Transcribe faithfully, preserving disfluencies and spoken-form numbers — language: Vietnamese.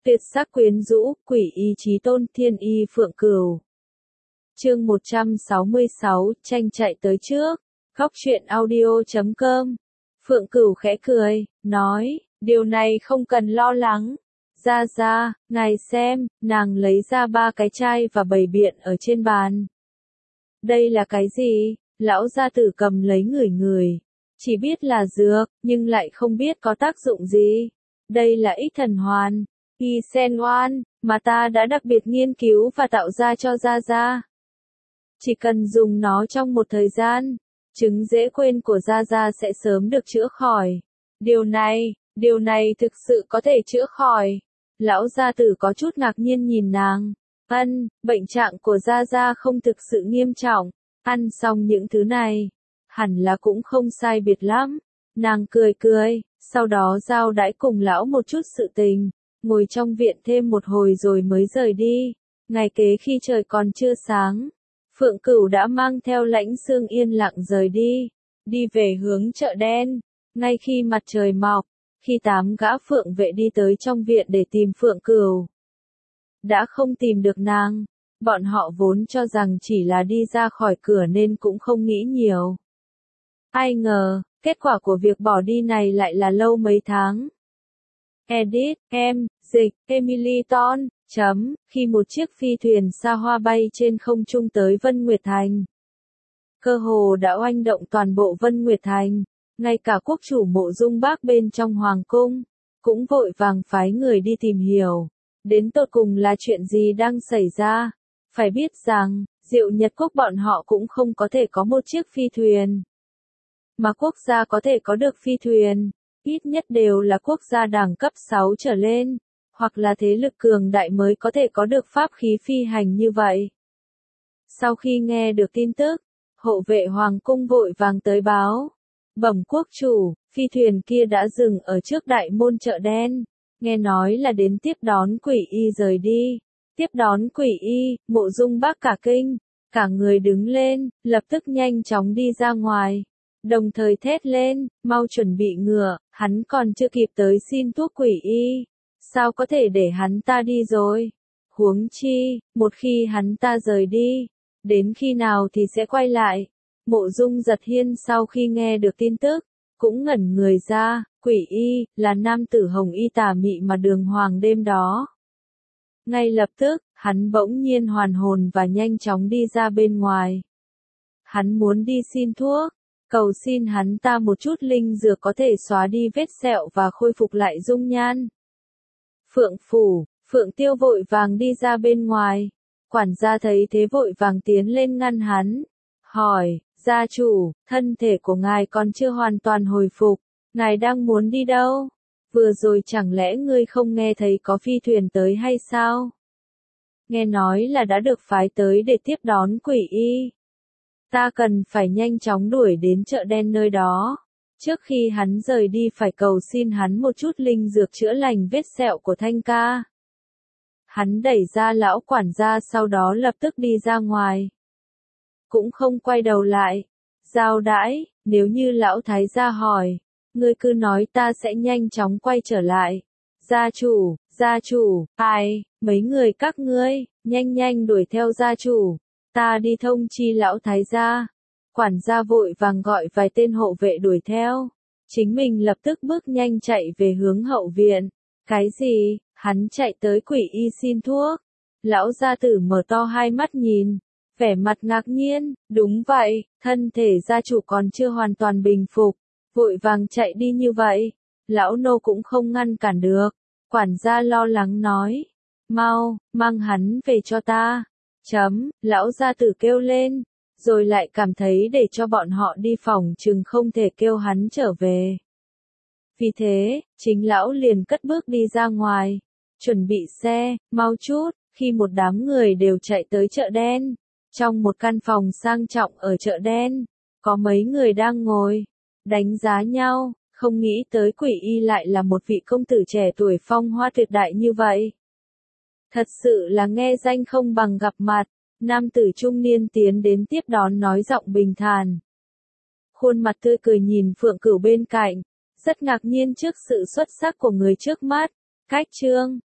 Tuyệt sắc quyến rũ, quỷ y chí tôn, thiên y phượng cửu. Chương một trăm sáu mươi sáu, tranh chạy tới trước. Góc truyện audio chấm com. Phượng Cửu khẽ cười, nói, điều này không cần lo lắng. Ra ra, ngài xem, nàng lấy ra ba cái chai và bày biện ở trên bàn. Đây là cái gì? Lão gia tử cầm lấy ngửi ngửi. Chỉ biết là dược, nhưng lại không biết có tác dụng gì. Đây là ích thần hoàn, y sen oan, mà ta đã đặc biệt nghiên cứu và tạo ra cho Gia Gia. Chỉ cần dùng nó trong một thời gian, chứng dễ quên của Gia Gia sẽ sớm được chữa khỏi. Điều này, điều này thực sự có thể chữa khỏi. Lão gia tử có chút ngạc nhiên nhìn nàng. Ân, bệnh trạng của Gia Gia không thực sự nghiêm trọng. Ăn xong những thứ này, hẳn là cũng không sai biệt lắm. Nàng cười cười, sau đó giao đãi cùng lão một chút sự tình, ngồi trong viện thêm một hồi rồi mới rời đi. Ngày kế khi trời còn chưa sáng, Phượng Cửu đã mang theo Lãnh Xương yên lặng rời đi, đi về hướng chợ đen. Ngay khi mặt trời mọc, khi tám gã phượng vệ đi tới trong viện để tìm Phượng Cửu, đã không tìm được nàng. Bọn họ vốn cho rằng chỉ là đi ra khỏi cửa nên cũng không nghĩ nhiều. Ai ngờ, kết quả của việc bỏ đi này lại là lâu mấy tháng. Edit, em, dịch, Emily Ton, chấm, khi một chiếc phi thuyền xa hoa bay trên không trung tới Vân Nguyệt Thành. Cơ hồ đã oanh động toàn bộ Vân Nguyệt Thành, ngay cả quốc chủ Mộ Dung Bác bên trong hoàng cung, cũng vội vàng phái người đi tìm hiểu, đến tột cùng là chuyện gì đang xảy ra. Phải biết rằng, Diệu Nhật Quốc bọn họ cũng không có thể có một chiếc phi thuyền. Mà quốc gia có thể có được phi thuyền, ít nhất đều là quốc gia đẳng cấp sáu trở lên, hoặc là thế lực cường đại mới có thể có được pháp khí phi hành như vậy. Sau khi nghe được tin tức, hộ vệ hoàng cung vội vàng tới báo. Bẩm quốc chủ, phi thuyền kia đã dừng ở trước đại môn chợ đen, nghe nói là đến tiếp đón quỷ y rời đi. Tiếp đón quỷ y, Mộ Dung Bác cả kinh, cả người đứng lên, lập tức nhanh chóng đi ra ngoài. Đồng thời thét lên, mau chuẩn bị ngựa, hắn còn chưa kịp tới xin thuốc quỷ y. Sao có thể để hắn ta đi rồi? Huống chi, một khi hắn ta rời đi, đến khi nào thì sẽ quay lại? Mộ Dung Giật Hiên sau khi nghe được tin tức, cũng ngẩn người ra, quỷ y, là nam tử hồng y tà mị mà Đường Hoàng đêm đó. Ngay lập tức, hắn bỗng nhiên hoàn hồn và nhanh chóng đi ra bên ngoài. Hắn muốn đi xin thuốc, cầu xin hắn ta một chút linh dược có thể xóa đi vết sẹo và khôi phục lại dung nhan. Phượng phủ, Phượng Tiêu vội vàng đi ra bên ngoài. Quản gia thấy thế vội vàng tiến lên ngăn hắn. Hỏi, gia chủ, thân thể của ngài còn chưa hoàn toàn hồi phục, ngài đang muốn đi đâu? Vừa rồi chẳng lẽ ngươi không nghe thấy có phi thuyền tới hay sao? Nghe nói là đã được phái tới để tiếp đón quỷ y. Ta cần phải nhanh chóng đuổi đến chợ đen nơi đó. Trước khi hắn rời đi phải cầu xin hắn một chút linh dược chữa lành vết sẹo của Thanh ca. Hắn đẩy ra lão quản gia sau đó lập tức đi ra ngoài. Cũng không quay đầu lại. Giao đãi, nếu như lão thái gia hỏi, ngươi cứ nói ta sẽ nhanh chóng quay trở lại. Gia chủ, gia chủ, ai, mấy người các ngươi, nhanh nhanh đuổi theo gia chủ. Ta đi thông chi lão thái gia. Quản gia vội vàng gọi vài tên hộ vệ đuổi theo. Chính mình lập tức bước nhanh chạy về hướng hậu viện. Cái gì, hắn chạy tới quỷ y xin thuốc. Lão gia tử mở to hai mắt nhìn, vẻ mặt ngạc nhiên, đúng vậy, thân thể gia chủ còn chưa hoàn toàn bình phục. Vội vàng chạy đi như vậy, lão nô cũng không ngăn cản được. Quản gia lo lắng nói, mau, mang hắn về cho ta. Chấm, lão gia tử kêu lên, rồi lại cảm thấy để cho bọn họ đi phòng chừng không thể kêu hắn trở về. Vì thế, chính lão liền cất bước đi ra ngoài, chuẩn bị xe, mau chút, khi một đám người đều chạy tới chợ đen. Trong một căn phòng sang trọng ở chợ đen, có mấy người đang ngồi, đánh giá nhau, không nghĩ tới quỷ y lại là một vị công tử trẻ tuổi phong hoa tuyệt đại như vậy. Thật sự là nghe danh không bằng gặp mặt. Nam tử trung niên tiến đến tiếp đón nói giọng bình thản. Khuôn mặt tươi cười nhìn Phượng Cửu bên cạnh, rất ngạc nhiên trước sự xuất sắc của người trước mắt. Cách chương,